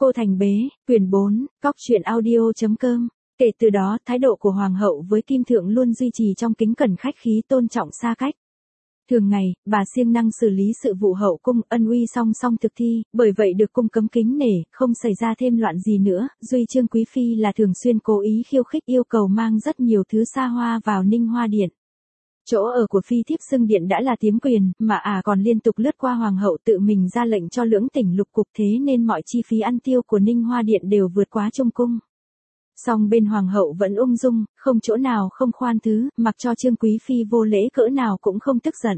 Cô Thành Bế, quyển 4, Cóc truyện audio.com. Kể từ đó, thái độ của hoàng hậu với Kim Thượng luôn duy trì trong kính cẩn khách khí tôn trọng xa cách. Thường ngày, bà siêng năng xử lý sự vụ hậu cung, ân uy song song thực thi, bởi vậy được cung cấm kính nể, không xảy ra thêm loạn gì nữa. Duy Trương Quý Phi là thường xuyên cố ý khiêu khích yêu cầu mang rất nhiều thứ xa hoa vào Ninh Hoa Điện. Chỗ ở của phi thiếp xưng điện đã là tiếm quyền, mà còn liên tục lướt qua hoàng hậu tự mình ra lệnh cho lưỡng tỉnh lục cục, thế nên mọi chi phí ăn tiêu của Ninh Hoa Điện đều vượt quá trung cung. Song bên hoàng hậu vẫn ung dung, không chỗ nào không khoan thứ, mặc cho Trương Quý Phi vô lễ cỡ nào cũng không tức giận.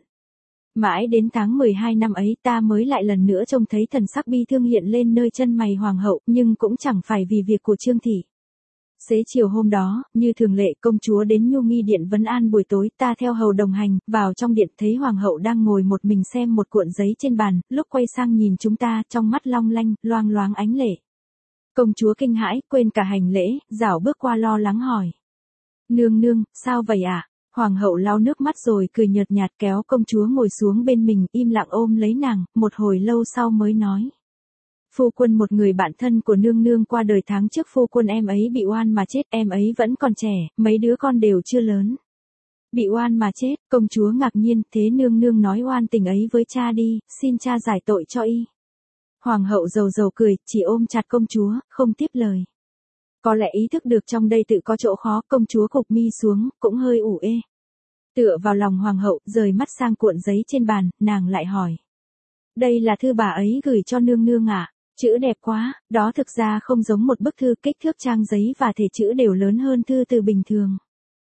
Mãi đến tháng 12 năm ấy ta mới lại lần nữa trông thấy thần sắc bi thương hiện lên nơi chân mày hoàng hậu, nhưng cũng chẳng phải vì việc của Trương thị. Xế chiều hôm đó, như thường lệ, công chúa đến Nhu Nghi Điện vấn an buổi tối, ta theo hầu đồng hành, vào trong điện thấy hoàng hậu đang ngồi một mình xem một cuộn giấy trên bàn, lúc quay sang nhìn chúng ta, trong mắt long lanh, loang loáng ánh lệ. Công chúa kinh hãi, quên cả hành lễ, rảo bước qua lo lắng hỏi. Nương nương, sao vậy ạ? Hoàng hậu lau nước mắt rồi cười nhợt nhạt kéo công chúa ngồi xuống bên mình, im lặng ôm lấy nàng, một hồi lâu sau mới nói. Phu quân, một người bạn thân của nương nương qua đời tháng trước, phu quân em ấy bị oan mà chết, em ấy vẫn còn trẻ, mấy đứa con đều chưa lớn. Bị oan mà chết, công chúa ngạc nhiên, thế nương nương nói oan tình ấy với cha đi, xin cha giải tội cho y. Hoàng hậu rầu rầu cười, chỉ ôm chặt công chúa, không tiếp lời. Có lẽ ý thức được trong đây tự có chỗ khó, công chúa cụp mi xuống, cũng hơi ủ ê. Tựa vào lòng hoàng hậu, rời mắt sang cuộn giấy trên bàn, nàng lại hỏi. Đây là thư bà ấy gửi cho nương nương à? Chữ đẹp quá, đó thực ra không giống một bức thư, kích thước trang giấy và thể chữ đều lớn hơn thư từ bình thường.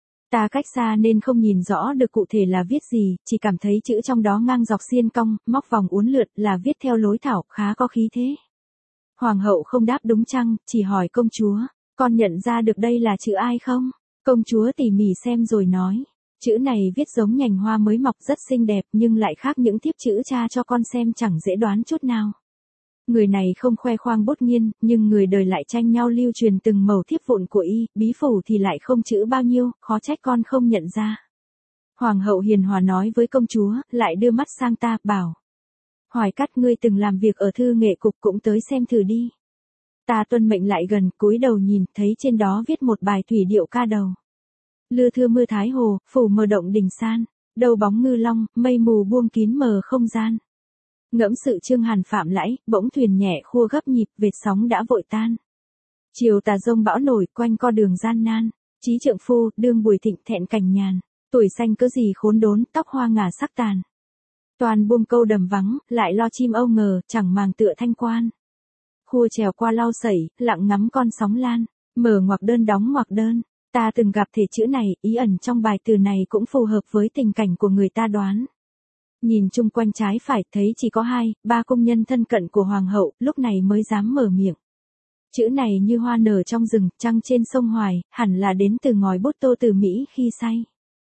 Ta cách xa nên không nhìn rõ được cụ thể là viết gì, chỉ cảm thấy chữ trong đó ngang dọc xiên cong, móc vòng uốn lượn, là viết theo lối thảo, khá có khí thế. Hoàng hậu không đáp đúng chăng, chỉ hỏi công chúa, con nhận ra được đây là chữ ai không? Công chúa tỉ mỉ xem rồi nói, chữ này viết giống nhành hoa mới mọc, rất xinh đẹp, nhưng lại khác những thiếp chữ cha cho con xem, chẳng dễ đoán chút nào. Người này không khoe khoang bút nghiên, nhưng người đời lại tranh nhau lưu truyền từng mẩu thiếp vụn của y, bí phủ thì lại không chữ bao nhiêu, khó trách con không nhận ra. Hoàng hậu hiền hòa nói với công chúa, lại đưa mắt sang ta, bảo. Hoài Cát, ngươi từng làm việc ở thư nghệ cục, cũng tới xem thử đi. Ta tuân mệnh lại gần, cúi đầu nhìn, thấy trên đó viết một bài thủy điệu ca đầu. Lưa thưa mưa thái hồ, phủ mờ động đình san, đầu bóng ngư long, mây mù buông kín mờ không gian. Ngẫm sự Trương Hàn phạm lãi, bỗng thuyền nhẹ khua gấp nhịp, vệt sóng đã vội tan. Chiều tà rông bão nổi, quanh co đường gian nan. Chí trượng phu, đương buổi thịnh thẹn cành nhàn. Tuổi xanh cớ gì khốn đốn, tóc hoa ngả sắc tàn. Toàn buông câu đầm vắng, lại lo chim âu ngờ, chẳng màng tựa thanh quan. Khua trèo qua lau sẩy, lặng ngắm con sóng lan. Mở ngoặc đơn đóng ngoặc đơn. Ta từng gặp thể chữ này, ý ẩn trong bài từ này cũng phù hợp với tình cảnh của người ta đoán. Nhìn chung quanh trái phải, thấy chỉ có 2, 3 công nhân thân cận của hoàng hậu, lúc này mới dám mở miệng. Chữ này như hoa nở trong rừng, trăng trên sông Hoài, hẳn là đến từ ngòi bút Tô Từ Mỹ khi say.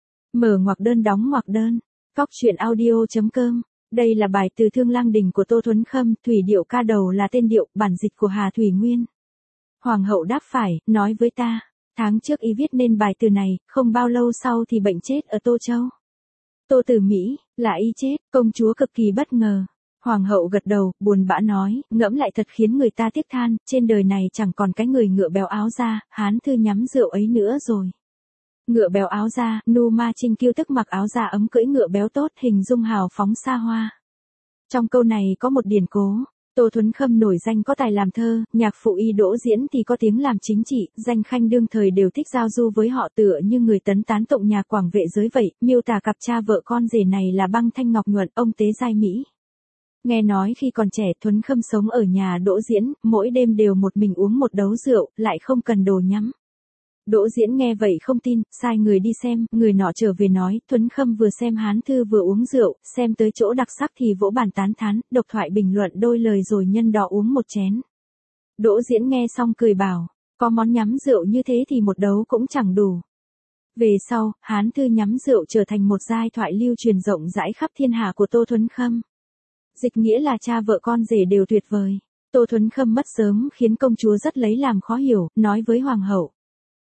Mở ngoặc đơn đóng ngoặc đơn. Cóc truyện audio.com. Đây là bài từ Thương Lang Đình của Tô Thuấn Khâm, thủy điệu ca đầu là tên điệu, bản dịch của Hà Thủy Nguyên. Hoàng hậu đáp phải, nói với ta, tháng trước y viết nên bài từ này, không bao lâu sau thì bệnh chết ở Tô Châu. Tô Từ Mỹ, là y chết, công chúa cực kỳ bất ngờ. Hoàng hậu gật đầu, buồn bã nói, ngẫm lại thật khiến người ta tiếc than, trên đời này chẳng còn cái người ngựa béo áo da, hán thư nhắm rượu ấy nữa rồi. Ngựa béo áo da, Nu Ma Trinh kiêu tức mặc áo da ấm cưỡi ngựa béo tốt, hình dung hào phóng xa hoa. Trong câu này có một điển cố. Tô Thuấn Khâm nổi danh có tài làm thơ, nhạc phụ y Đỗ Diễn thì có tiếng làm chính trị, danh khanh đương thời đều thích giao du với họ, tựa như người tấn tán tụng nhà Quảng Vệ giới vậy, miêu tả cặp cha vợ con rể này là băng thanh ngọc nhuận, ông tế giai mỹ. Nghe nói khi còn trẻ Thuấn Khâm sống ở nhà Đỗ Diễn, mỗi đêm đều một mình uống một đấu rượu, lại không cần đồ nhắm. Đỗ Diễn nghe vậy không tin, sai người đi xem, người nọ trở về nói, Thuấn Khâm vừa xem hán thư vừa uống rượu, xem tới chỗ đặc sắc thì vỗ bàn tán thán, độc thoại bình luận đôi lời rồi nhân đọ uống một chén. Đỗ Diễn nghe xong cười bảo, có món nhắm rượu như thế thì một đấu cũng chẳng đủ. Về sau, hán thư nhắm rượu trở thành một giai thoại lưu truyền rộng rãi khắp thiên hạ của Tô Thuấn Khâm. Dịch nghĩa là cha vợ con rể đều tuyệt vời. Tô Thuấn Khâm mất sớm khiến công chúa rất lấy làm khó hiểu, nói với hoàng hậu.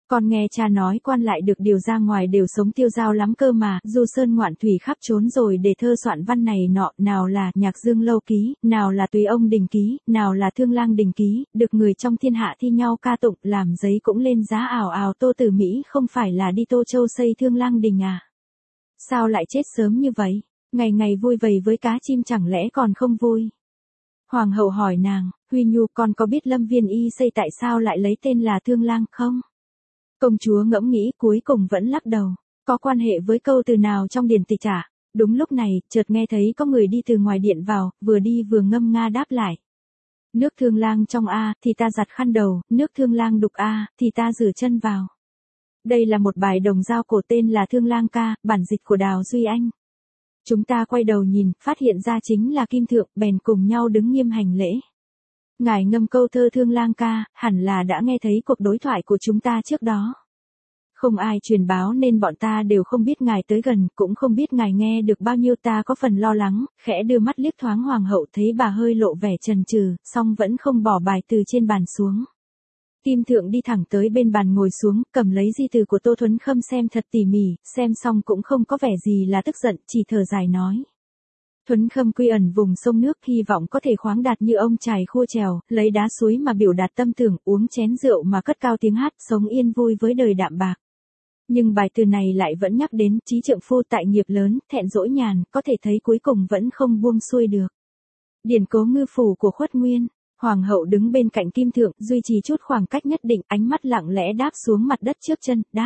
Con nghe cha nói quan lại được điều ra ngoài đều sống tiêu dao lắm cơ mà, du sơn ngoạn thủy khắp trốn rồi để thơ soạn văn này nọ, nào là Nhạc Dương Lâu Ký, nào là Tùy Ông Đình Ký, nào là Thương Lang Đình Ký, được người trong thiên hạ thi nhau ca tụng, làm giấy cũng lên giá ào ào. Tô Tử Mỹ không phải là đi Tô Châu xây Thương Lang Đình à? Sao lại chết sớm như vậy? Ngày ngày vui vầy với cá chim chẳng lẽ còn không vui? Hoàng hậu hỏi nàng, Huy Nhu, con có biết Lâm Viên Y xây tại sao lại lấy tên là Thương Lang không? Công chúa ngẫm nghĩ cuối cùng vẫn lắc đầu. Có quan hệ với câu từ nào trong điển tịch à? Đúng lúc này, chợt nghe thấy có người đi từ ngoài điện vào, vừa đi vừa ngâm nga đáp lại. Nước Thương Lang trong a, thì ta giặt khăn đầu, nước Thương Lang đục a, thì ta rửa chân vào. Đây là một bài đồng dao cổ tên là Thương Lang ca, bản dịch của Đào Duy Anh. Chúng ta quay đầu nhìn, phát hiện ra chính là Kim Thượng, bèn cùng nhau đứng nghiêm hành lễ. Ngài ngâm câu thơ Thương Lang ca, hẳn là đã nghe thấy cuộc đối thoại của chúng ta trước đó. Không ai truyền báo nên bọn ta đều không biết ngài tới gần, cũng không biết ngài nghe được bao nhiêu. Ta có phần lo lắng, khẽ đưa mắt liếc thoáng hoàng hậu, thấy bà hơi lộ vẻ chần chừ, song vẫn không bỏ bài từ trên bàn xuống. Kim Thượng đi thẳng tới bên bàn ngồi xuống, cầm lấy di từ của Tô Thuấn Khâm xem thật tỉ mỉ, xem xong cũng không có vẻ gì là tức giận, chỉ thở dài nói. Thuấn Khâm quy ẩn vùng sông nước, hy vọng có thể khoáng đạt như ông chài khua trèo, lấy đá suối mà biểu đạt tâm tưởng, uống chén rượu mà cất cao tiếng hát, sống yên vui với đời đạm bạc. Nhưng bài từ này lại vẫn nhắc đến chí trượng phu tại nghiệp lớn, thẹn dỗi nhàn, có thể thấy cuối cùng vẫn không buông xuôi được. Điển Cố Ngư phủ của Khuất Nguyên. Hoàng hậu đứng bên cạnh Kim Thượng, duy trì chút khoảng cách nhất định, ánh mắt lặng lẽ đáp xuống mặt đất trước chân, đáp.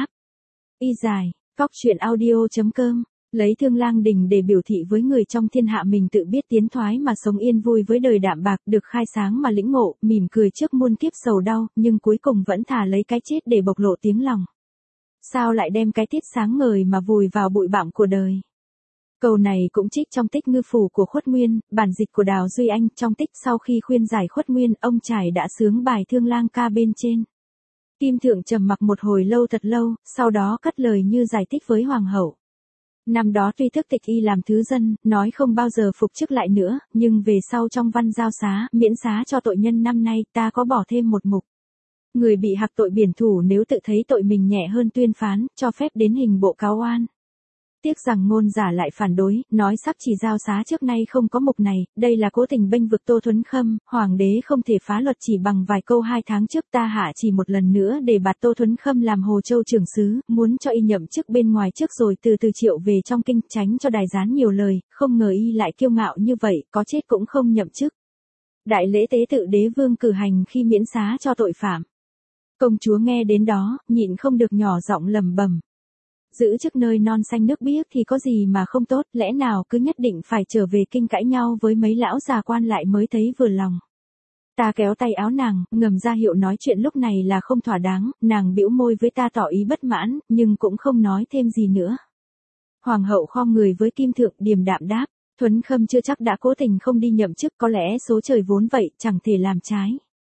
Y dài, Cóc Truyện Audio.com, lấy Thương Lang Đình để biểu thị với người trong thiên hạ mình tự biết tiến thoái mà sống yên vui với đời đạm bạc, được khai sáng mà lĩnh ngộ, mỉm cười trước muôn kiếp sầu đau, nhưng cuối cùng vẫn thà lấy cái chết để bộc lộ tiếng lòng. Sao lại đem cái tiết sáng ngời mà vùi vào bụi bặm của đời? Câu này cũng trích trong tích Ngư phủ của Khuất Nguyên, bản dịch của Đào Duy Anh. Trong tích sau khi khuyên giải Khuất Nguyên, ông Trải đã xướng bài Thương Lang ca bên trên. Kim Thượng trầm mặc một hồi lâu thật lâu, sau đó cất lời như giải thích với hoàng hậu. Năm đó tuy thức tịch y làm thứ dân, nói không bao giờ phục chức lại nữa, nhưng về sau trong văn giao xá, miễn xá cho tội nhân năm nay, ta có bỏ thêm một mục. Người bị hạc tội biển thủ nếu tự thấy tội mình nhẹ hơn tuyên phán, cho phép đến hình bộ cáo oan. Tiếc rằng ngôn giả lại phản đối, nói sắc chỉ giao xá trước nay không có mục này, đây là cố tình bênh vực Tô Thuấn Khâm, hoàng đế không thể phá luật chỉ bằng vài câu 2 tháng trước. Ta hạ chỉ một lần nữa để bạt Tô Thuấn Khâm làm Hồ Châu trưởng sứ, muốn cho y nhậm chức bên ngoài trước rồi từ từ triệu về trong kinh, tránh cho đài gián nhiều lời, không ngờ y lại kiêu ngạo như vậy, có chết cũng không nhậm chức. Đại lễ tế tự đế vương cử hành khi miễn xá cho tội phạm. Công chúa nghe đến đó, nhịn không được nhỏ giọng lẩm bẩm. Giữ chức nơi non xanh nước biếc thì có gì mà không tốt, lẽ nào cứ nhất định phải trở về kinh cãi nhau với mấy lão già quan lại mới thấy vừa lòng. Ta kéo tay áo nàng, ngầm ra hiệu nói chuyện lúc này là không thỏa đáng, nàng bĩu môi với ta tỏ ý bất mãn, nhưng cũng không nói thêm gì nữa. Hoàng hậu khom người với Kim Thượng, điềm đạm đáp, Thuấn Khâm chưa chắc đã cố tình không đi nhậm chức, có lẽ số trời vốn vậy, chẳng thể làm trái.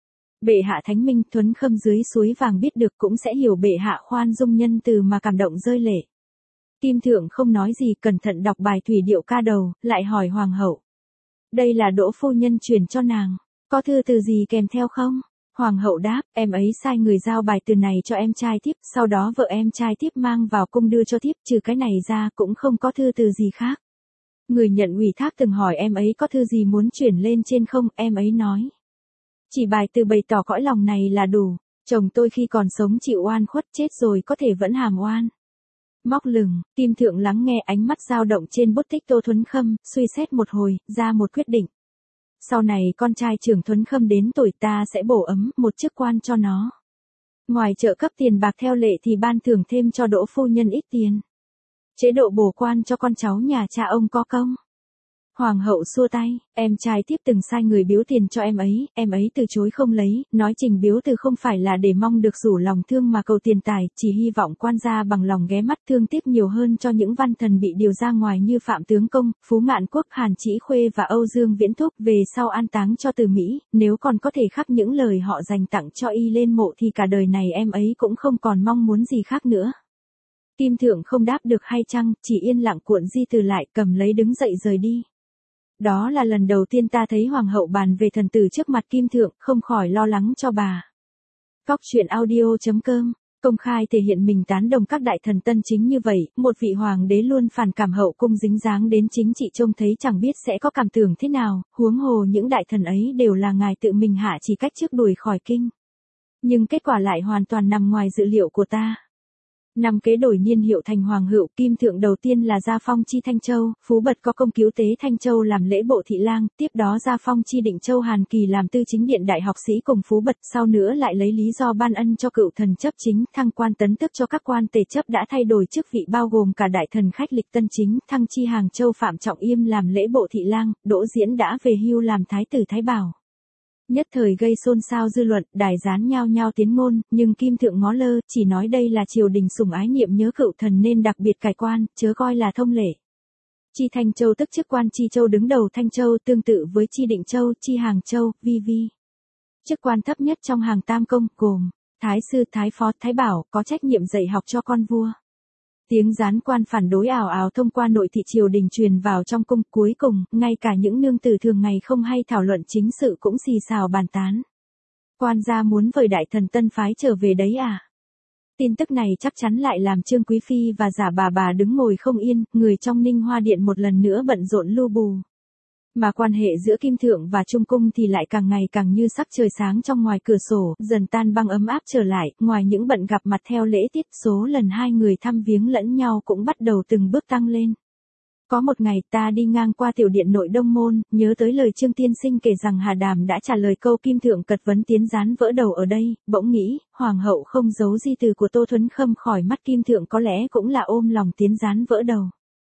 Bệ hạ thánh minh, Thuấn Khâm dưới suối vàng biết được cũng sẽ hiểu bệ hạ khoan dung nhân từ mà cảm động rơi lệ. Kim Thượng không nói gì, cẩn thận đọc bài thủy điệu ca đầu, lại hỏi hoàng hậu. Đây là Đỗ phu nhân truyền cho nàng, có thư từ gì kèm theo không? Hoàng hậu đáp, em ấy sai người giao bài từ này cho em trai thiếp, sau đó vợ em trai thiếp mang vào cung đưa cho thiếp, trừ cái này ra cũng không có thư từ gì khác. Người nhận ủy thác từng hỏi em ấy có thư gì muốn chuyển lên trên không, em ấy nói. Chỉ bài từ bày tỏ cõi lòng này là đủ, chồng tôi khi còn sống chịu oan khuất, chết rồi có thể vẫn hàm oan. Móc lừng, Kim Thượng lắng nghe, ánh mắt dao động trên bút tích Tô Thuấn Khâm, suy xét một hồi, ra một quyết định. Sau này con trai trưởng Thuấn Khâm đến tuổi ta sẽ bổ ấm một chức quan cho nó. Ngoài trợ cấp tiền bạc theo lệ thì ban thưởng thêm cho Đỗ phu nhân ít tiền. Chế độ bổ quan cho con cháu nhà cha ông có công. Hoàng hậu xua tay, em trai tiếp từng sai người biếu tiền cho em ấy từ chối không lấy, nói trình biếu từ không phải là để mong được rủ lòng thương mà cầu tiền tài, chỉ hy vọng quan gia bằng lòng ghé mắt thương tiếc nhiều hơn cho những văn thần bị điều ra ngoài như Phạm Tướng Công, Phú Ngạn Quốc, Hàn Chỉ Khuê và Âu Dương Viễn Thúc, về sau an táng cho từ Mỹ, nếu còn có thể khắc những lời họ dành tặng cho y lên mộ thì cả đời này em ấy cũng không còn mong muốn gì khác nữa. Kim Thượng không đáp được hay chăng, chỉ yên lặng cuộn di từ lại, cầm lấy đứng dậy rời đi. Đó là lần đầu tiên ta thấy hoàng hậu bàn về thần tử trước mặt Kim Thượng, không khỏi lo lắng cho bà. Cóc Truyện Audio.com Công khai thể hiện mình tán đồng các đại thần tân chính như vậy, một vị hoàng đế luôn phản cảm hậu cung dính dáng đến chính trị trông thấy chẳng biết sẽ có cảm tưởng thế nào, huống hồ những đại thần ấy đều là ngài tự mình hạ chỉ cách trước đuổi khỏi kinh. Nhưng kết quả lại hoàn toàn nằm ngoài dự liệu của ta. Năm kế đổi niên hiệu thành hoàng hữu, kim thượng đầu tiên là gia phong chi Thanh Châu, Phú Bật có công cứu tế Thanh Châu làm lễ bộ thị lang, tiếp đó gia phong chi Định Châu Hàn Kỳ làm tư chính điện đại học sĩ cùng Phú Bật, sau nữa lại lấy lý do ban ân cho cựu thần chấp chính, thăng quan tấn tước cho các quan tề chấp đã thay đổi chức vị bao gồm cả đại thần khách lịch tân chính, thăng chi Hàng Châu Phạm Trọng Yêm làm lễ bộ thị lang, Đỗ Diễn đã về hưu làm thái tử Thái Bảo. Nhất thời gây xôn xao dư luận, đài gián nhao nhao tiến ngôn, nhưng kim thượng ngó lơ, chỉ nói đây là triều đình sủng ái niệm nhớ cựu thần nên đặc biệt cải quan, chớ coi là thông lệ. Chi Thanh Châu tức chức quan Chi Châu đứng đầu Thanh Châu tương tự với Chi Định Châu, Chi Hàng Châu, v.v. Chức quan thấp nhất trong hàng tam công, gồm Thái sư, Thái phó, Thái bảo, có trách nhiệm dạy học cho con vua. Tiếng gián quan phản đối ào ào thông qua nội thị triều đình truyền vào trong cung, cuối cùng, ngay cả những nương tử thường ngày không hay thảo luận chính sự cũng xì xào bàn tán. Quan gia muốn vời đại thần tân phái trở về đấy à? Tin tức này chắc chắn lại làm Trương Quý Phi và giả bà đứng ngồi không yên, người trong Ninh Hoa Điện một lần nữa bận rộn lu bù. Mà quan hệ giữa Kim Thượng và Trung Cung thì lại càng ngày càng như sắc trời sáng trong ngoài cửa sổ, dần tan băng ấm áp trở lại, ngoài những bận gặp mặt theo lễ tiết, số lần hai người thăm viếng lẫn nhau cũng bắt đầu từng bước tăng lên. Có một ngày ta đi ngang qua tiểu điện nội Đông Môn, nhớ tới lời Trương Tiên Sinh kể rằng Hà Đàm đã trả lời câu Kim Thượng cật vấn tiến gián vỡ đầu ở đây, bỗng nghĩ, Hoàng hậu không giấu di từ của Tô Thuấn Khâm khỏi mắt Kim Thượng có lẽ cũng là ôm lòng tiến gián vỡ đầu.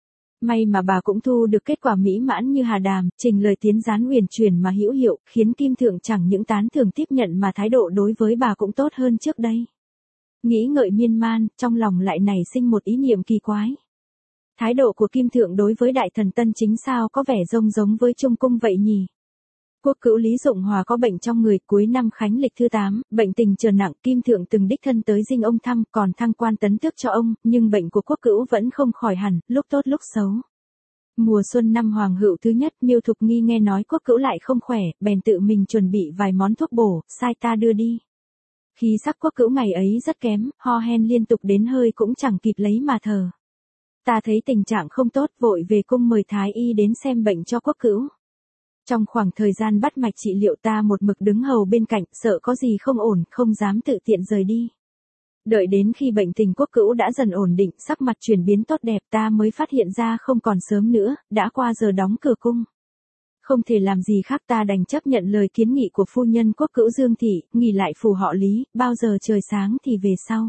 May mà bà cũng thu được kết quả mỹ mãn như Hà Đàm, trình lời tiến gián uyển chuyển mà hữu hiệu, khiến Kim Thượng chẳng những tán thưởng tiếp nhận mà thái độ đối với bà cũng tốt hơn trước đây. Nghĩ ngợi miên man, trong lòng lại nảy sinh một ý niệm kỳ quái. Thái độ của Kim Thượng đối với đại thần tân chính sao có vẻ giống với Trung Cung vậy nhỉ? Quốc cữu Lý Dụng Hòa có bệnh trong người, cuối năm Khánh lịch thứ 8, bệnh tình trở nặng, Kim Thượng từng đích thân tới dinh ông thăm, còn thăng quan tấn tước cho ông, nhưng bệnh của quốc cữu vẫn không khỏi hẳn, lúc tốt lúc xấu. Mùa xuân năm Hoàng hữu thứ nhất, Miêu Thục Nghi nghe nói quốc cữu lại không khỏe, bèn tự mình chuẩn bị vài món thuốc bổ, sai ta đưa đi. Khí sắc quốc cữu ngày ấy rất kém, ho hen liên tục đến hơi cũng chẳng kịp lấy mà thở. Ta thấy tình trạng không tốt, vội về cung mời thái y đến xem bệnh cho quốc cữu. Trong khoảng thời gian bắt mạch trị liệu ta một mực đứng hầu bên cạnh, sợ có gì không ổn, không dám tự tiện rời đi. Đợi đến khi bệnh tình quốc cữu đã dần ổn định, sắc mặt chuyển biến tốt đẹp, ta mới phát hiện ra không còn sớm nữa, đã qua giờ đóng cửa cung. Không thể làm gì khác, ta đành chấp nhận lời kiến nghị của phu nhân quốc cữu Dương Thị, nghỉ lại phủ họ Lý, bao giờ trời sáng thì về sau.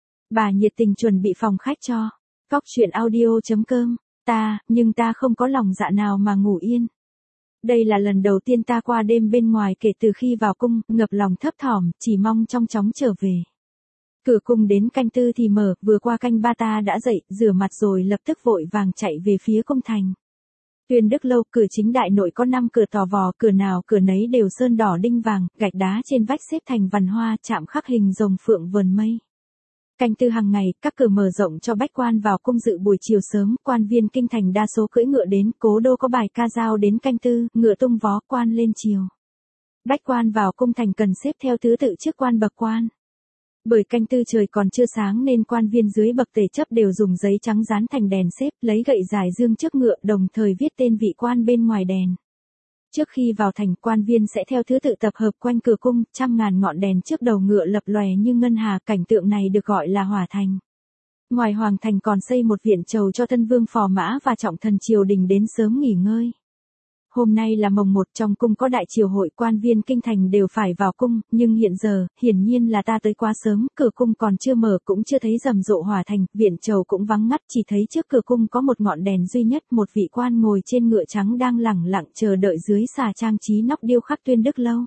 Bà nhiệt tình chuẩn bị phòng khách cho. Cóc truyện audio.com, nhưng ta không có lòng dạ nào mà ngủ yên. Đây là lần đầu tiên ta qua đêm bên ngoài kể từ khi vào cung, ngập lòng thấp thỏm, chỉ mong trong chóng trở về. Cửa cung đến canh 4 thì mở, vừa qua canh 3 ta đã dậy, rửa mặt rồi lập tức vội vàng chạy về phía cung thành. Tuyên Đức Lâu, cửa chính đại nội có 5 cửa tò vò, cửa nào cửa nấy đều sơn đỏ đinh vàng, gạch đá trên vách xếp thành vằn hoa, chạm khắc hình rồng phượng vờn mây. Canh 4 hàng ngày, các cửa mở rộng cho bách quan vào cung dự buổi chiều sớm, quan viên kinh thành đa số cưỡi ngựa đến, Cố Đô có bài ca dao đến canh 4, ngựa tung vó, quan lên chiều. Bách quan vào cung thành cần xếp theo thứ tự trước quan bậc quan. Bởi canh 4 trời còn chưa sáng nên quan viên dưới bậc tề chấp đều dùng giấy trắng dán thành đèn xếp, lấy gậy dài dương trước ngựa, đồng thời viết tên vị quan bên ngoài đèn. Trước khi vào thành, quan viên sẽ theo thứ tự tập hợp quanh cửa cung, trăm ngàn ngọn đèn trước đầu ngựa lập lòe như ngân hà, cảnh tượng này được gọi là hỏa thành. Ngoài hoàng thành còn xây một viện chầu cho thân vương phò mã và trọng thần triều đình đến sớm nghỉ ngơi. Hôm nay là mồng 1, trong cung có đại triều hội, quan viên kinh thành đều phải vào cung, nhưng hiện giờ, hiển nhiên là ta tới quá sớm, cửa cung còn chưa mở cũng chưa thấy rầm rộ hỏa thành, viện chầu cũng vắng ngắt, chỉ thấy trước cửa cung có một ngọn đèn duy nhất, một vị quan ngồi trên ngựa trắng đang lẳng lặng chờ đợi dưới xà trang trí nóc điêu khắc Tuyên Đức Lâu.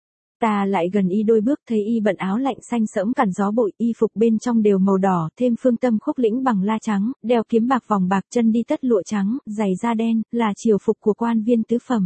Ta lại gần y đôi bước, thấy y bận áo lạnh xanh sẫm cản gió bụi, y phục bên trong đều màu đỏ, thêm phương tâm khúc lĩnh bằng la trắng, đeo kiếm bạc vòng bạc, chân đi tất lụa trắng, giày da đen, là triều phục của quan viên tứ phẩm.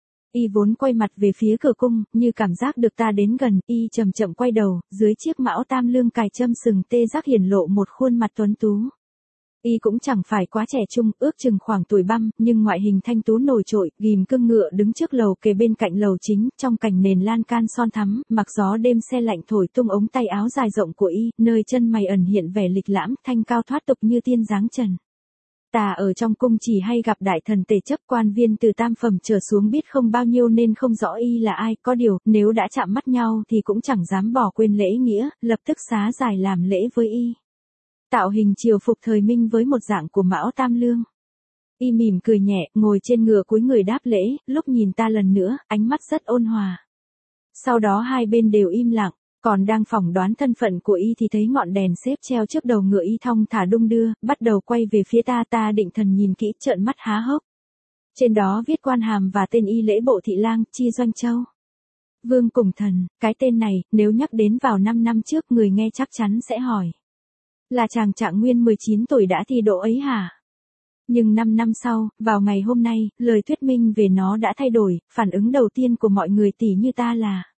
Y vốn quay mặt về phía cửa cung, như cảm giác được ta đến gần, y chậm chậm quay đầu, dưới chiếc mão tam lương cài châm sừng tê giác hiển lộ một khuôn mặt tuấn tú. Y cũng chẳng phải quá trẻ trung, ước chừng khoảng tuổi băm, nhưng ngoại hình thanh tú nổi trội, ghim cương ngựa đứng trước lầu kề bên cạnh lầu chính, trong cảnh nền lan can son thắm, mặc gió đêm se lạnh thổi tung ống tay áo dài rộng của Y, nơi chân mày ẩn hiện vẻ lịch lãm, thanh cao thoát tục như tiên dáng trần. Ta ở trong cung chỉ hay gặp đại thần tề chấp, quan viên từ tam phẩm trở xuống biết không bao nhiêu nên không rõ Y là ai, có điều, nếu đã chạm mắt nhau thì cũng chẳng dám bỏ quên lễ nghĩa, lập tức xá giải làm lễ với Y. Tạo hình triều phục thời Minh với một dạng của Mão Tam Lương. Y mỉm cười nhẹ, ngồi trên ngựa cúi người đáp lễ, lúc nhìn ta lần nữa, ánh mắt rất ôn hòa. Sau đó hai bên đều im lặng, còn đang phỏng đoán thân phận của Y thì thấy ngọn đèn xếp treo trước đầu ngựa Y thong thả đung đưa, bắt đầu quay về phía ta. Ta định thần nhìn kỹ, trợn mắt há hốc. Trên đó viết quan hàm và tên Y lễ bộ thị lang, Chi Doanh Châu. Vương Cùng Thần, cái tên này, nếu nhắc đến vào 5 năm trước người nghe chắc chắn sẽ hỏi. Là chàng Trạng Nguyên 19 tuổi đã thi đỗ ấy hả? Nhưng 5 năm sau, vào ngày hôm nay, lời thuyết minh về nó đã thay đổi, phản ứng đầu tiên của mọi người tỉ như ta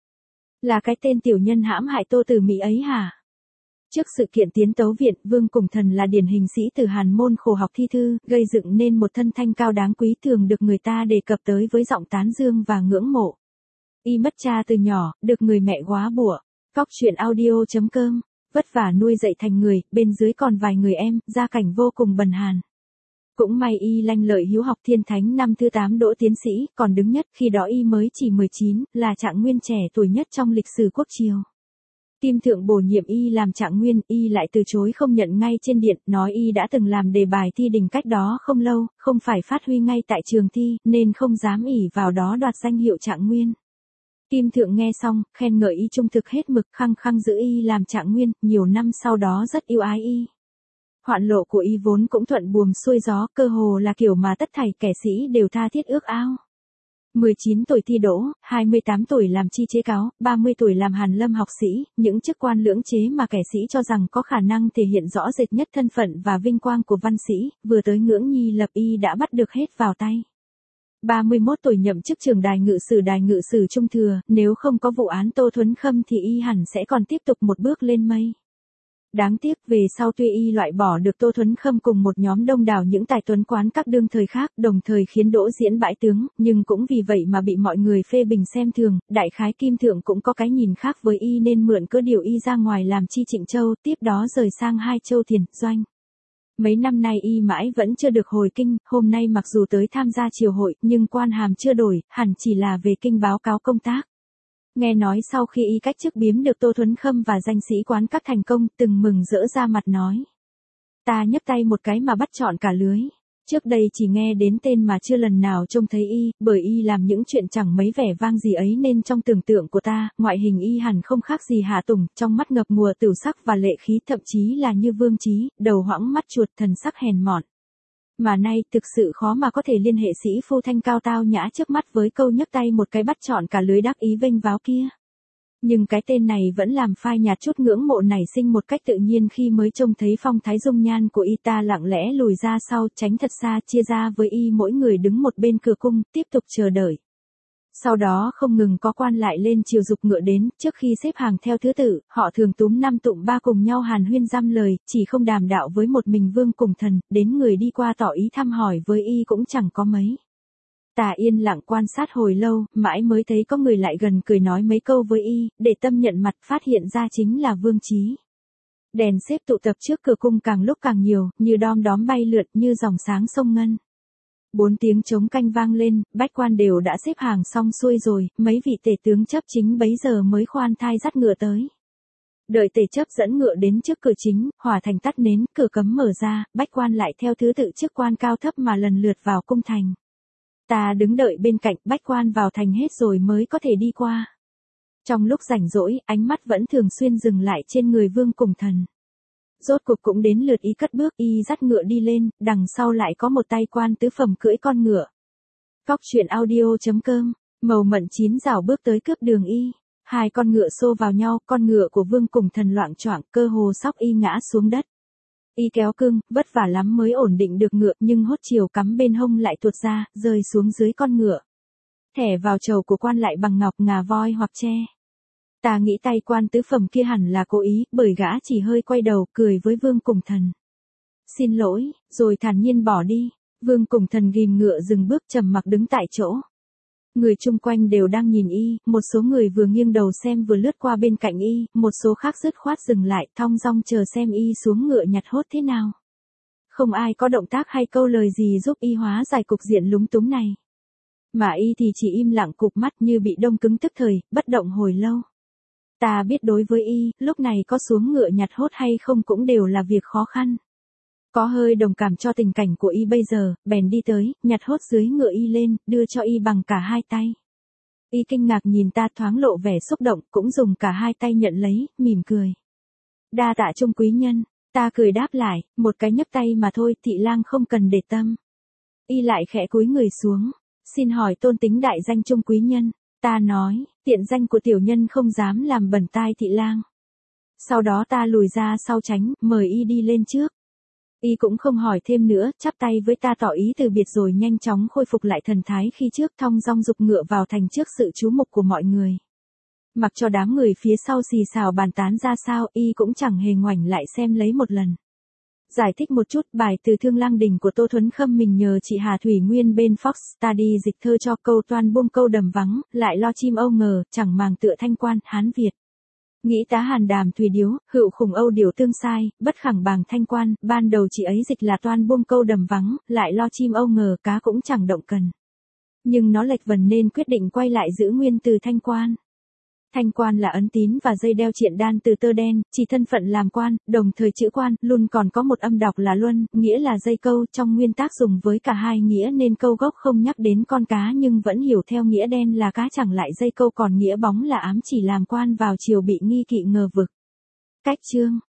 là cái tên tiểu nhân hãm hại Tô Tử Mỹ ấy hả? Trước sự kiện tiến tấu viện, Vương Cùng Thần là điển hình sĩ tử hàn môn khổ học thi thư, gây dựng nên một thân thanh cao đáng quý thường được người ta đề cập tới với giọng tán dương và ngưỡng mộ. Y mất cha từ nhỏ, được người mẹ góa bủa. Cóc truyện audio.com, vất vả nuôi dạy thành người, bên dưới còn vài người em, gia cảnh vô cùng bần hàn. Cũng may Y lanh lợi hiếu học, thiên thánh năm thứ 8 đỗ tiến sĩ, còn đứng nhất, khi đó Y mới chỉ 19, là Trạng Nguyên trẻ tuổi nhất trong lịch sử quốc triều. Kim Thượng bổ nhiệm Y làm Trạng Nguyên, Y lại từ chối không nhận ngay trên điện, nói Y đã từng làm đề bài thi đình cách đó không lâu, không phải phát huy ngay tại trường thi, nên không dám ỷ vào đó đoạt danh hiệu Trạng Nguyên. Kim Thượng nghe xong, khen ngợi Y trung thực hết mực, khăng khăng giữ Y làm Trạng Nguyên, nhiều năm sau đó rất yêu ái Y. Hoạn lộ của Y vốn cũng thuận buồm xuôi gió, cơ hồ là kiểu mà tất thảy kẻ sĩ đều tha thiết ước ao. 19 tuổi thi đỗ, 28 tuổi làm chi chế cáo, 30 tuổi làm hàn lâm học sĩ, những chức quan lưỡng chế mà kẻ sĩ cho rằng có khả năng thể hiện rõ rệt nhất thân phận và vinh quang của văn sĩ, vừa tới ngưỡng nhi lập Y đã bắt được hết vào tay. 31 tuổi nhậm chức trưởng đài ngự sử trung thừa, nếu không có vụ án Tô Thuấn Khâm thì Y hẳn sẽ còn tiếp tục một bước lên mây. Đáng tiếc về sau tuy Y loại bỏ được Tô Thuấn Khâm cùng một nhóm đông đảo những tài tuấn quán các đương thời khác, đồng thời khiến Đỗ Diễn bãi tướng, nhưng cũng vì vậy mà bị mọi người phê bình xem thường, đại khái Kim Thượng cũng có cái nhìn khác với Y nên mượn cớ điều Y ra ngoài làm chi Trịnh Châu, tiếp đó rời sang Hai Châu Thiền, Doanh. Mấy năm nay Y mãi vẫn chưa được hồi kinh, hôm nay mặc dù tới tham gia triều hội, nhưng quan hàm chưa đổi, hẳn chỉ là về kinh báo cáo công tác. Nghe nói sau khi Y cách chức biếm được Tô Thuấn Khâm và danh sĩ quán các thành công, từng mừng rỡ ra mặt nói. Ta nhấc tay một cái mà bắt trọn cả lưới. Trước đây chỉ nghe đến tên mà chưa lần nào trông thấy Y, bởi Y làm những chuyện chẳng mấy vẻ vang gì ấy nên trong tưởng tượng của ta, ngoại hình Y hẳn không khác gì Hạ Tùng, trong mắt ngập ngùa tửu sắc và lệ khí, thậm chí là như Vương Chí, đầu hoãng mắt chuột, thần sắc hèn mọn. Mà nay thực sự khó mà có thể liên hệ sĩ phu thanh cao tao nhã trước mắt với câu nhấc tay một cái bắt trọn cả lưới đắc ý vênh váo kia. Nhưng cái tên này vẫn làm phai nhạt chút ngưỡng mộ nảy sinh một cách tự nhiên khi mới trông thấy phong thái dung nhan của Y. Ta lặng lẽ lùi ra sau, tránh thật xa, chia ra với Y mỗi người đứng một bên cửa cung, tiếp tục chờ đợi. Sau đó không ngừng có quan lại lên chiều dục ngựa đến, trước khi xếp hàng theo thứ tự, họ thường túm năm tụm ba cùng nhau hàn huyên dăm lời, chỉ không đàm đạo với một mình Vương Cùng Thần, đến người đi qua tỏ ý thăm hỏi với Y cũng chẳng có mấy. Ta yên lặng quan sát hồi lâu, mãi mới thấy có người lại gần cười nói mấy câu với Y, để tâm nhận mặt phát hiện ra chính là Vương Chí. Đèn xếp tụ tập trước cửa cung càng lúc càng nhiều, như đom đóm bay lượn, như dòng sáng sông ngân. 4 tiếng trống canh vang lên, bách quan đều đã xếp hàng xong xuôi rồi, mấy vị tể tướng chấp chính bấy giờ mới khoan thai dắt ngựa tới. Đợi tể chấp dẫn ngựa đến trước cửa chính, hỏa thành tắt nến, cửa cấm mở ra, bách quan lại theo thứ tự chức quan cao thấp mà lần lượt vào cung thành. Ta đứng đợi bên cạnh, bách quan vào thành hết rồi mới có thể đi qua. Trong lúc rảnh rỗi, ánh mắt vẫn thường xuyên dừng lại trên người Vương Cùng Thần. Rốt cuộc cũng đến lượt Y cất bước, Y dắt ngựa đi lên, đằng sau lại có một tay quan tứ phẩm cưỡi con ngựa. Cóc truyện audio.com, màu mận chín rảo bước tới cướp đường Y. Hai con ngựa xô vào nhau, con ngựa của Vương Cùng Thần loạng choạng, cơ hồ sóc Y ngã xuống đất. Y kéo cương, vất vả lắm mới ổn định được ngựa, nhưng hốt chiều cắm bên hông lại tuột ra, rơi xuống dưới con ngựa. Thẻ vào trầu của quan lại bằng ngọc ngà voi hoặc tre. Ta nghĩ tay quan tứ phẩm kia hẳn là cố ý, bởi gã chỉ hơi quay đầu, cười với Vương Cùng Thần. Xin lỗi, rồi thản nhiên bỏ đi. Vương Cùng Thần ghìm ngựa dừng bước trầm mặc đứng tại chỗ. Người chung quanh đều đang nhìn y, một số người vừa nghiêng đầu xem vừa lướt qua bên cạnh y, một số khác dứt khoát dừng lại thong dong chờ xem y xuống ngựa nhặt hốt thế nào. Không ai có động tác hay câu lời gì giúp y hóa giải cục diện lúng túng này. Mà y thì chỉ im lặng cụp mắt như bị đông cứng tức thời, bất động hồi lâu. Ta biết đối với y, lúc này có xuống ngựa nhặt hốt hay không cũng đều là việc khó khăn. Có hơi đồng cảm cho tình cảnh của y bây giờ, bèn đi tới, nhặt hốt dưới ngựa y lên, đưa cho y bằng cả hai tay. Y kinh ngạc nhìn ta thoáng lộ vẻ xúc động, cũng dùng cả hai tay nhận lấy, mỉm cười. Đa tạ Trung quý nhân, ta cười đáp lại, một cái nhấc tay mà thôi, thị lang không cần để tâm. Y lại khẽ cúi người xuống, xin hỏi tôn tính đại danh Trung quý nhân, ta nói, tiện danh của tiểu nhân không dám làm bẩn tai thị lang. Sau đó ta lùi ra sau tránh, mời y đi lên trước. Y cũng không hỏi thêm nữa, chắp tay với ta tỏ ý từ biệt rồi nhanh chóng khôi phục lại thần thái khi trước thong dong dục ngựa vào thành trước sự chú mục của mọi người. Mặc cho đám người phía sau xì xào bàn tán ra sao, y cũng chẳng hề ngoảnh lại xem lấy một lần. Giải thích một chút, bài từ Thương Lang Đình của Tô Thuấn Khâm mình nhờ chị Hà Thủy Nguyên bên Fox Study dịch thơ cho câu toan buông câu đầm vắng, lại lo chim âu ngờ, chẳng màng tựa thanh quan, Hán Việt. Nghĩ tá hàn đàm thủy điếu, hữu khủng âu điều tương sai, bất khẳng bàng thanh quan, ban đầu chị ấy dịch là toan buông câu đầm vắng, lại lo chim âu ngờ cá cũng chẳng động cần. Nhưng nó lệch vần nên quyết định quay lại giữ nguyên từ thanh quan. Thanh quan là ấn tín và dây đeo triện đan từ tơ đen, chỉ thân phận làm quan, đồng thời chữ quan, luôn còn có một âm đọc là luân, nghĩa là dây câu, trong nguyên tác dùng với cả hai nghĩa nên câu gốc không nhắc đến con cá nhưng vẫn hiểu theo nghĩa đen là cá chẳng lại dây câu còn nghĩa bóng là ám chỉ làm quan vào chiều bị nghi kỵ ngờ vực. Cách chương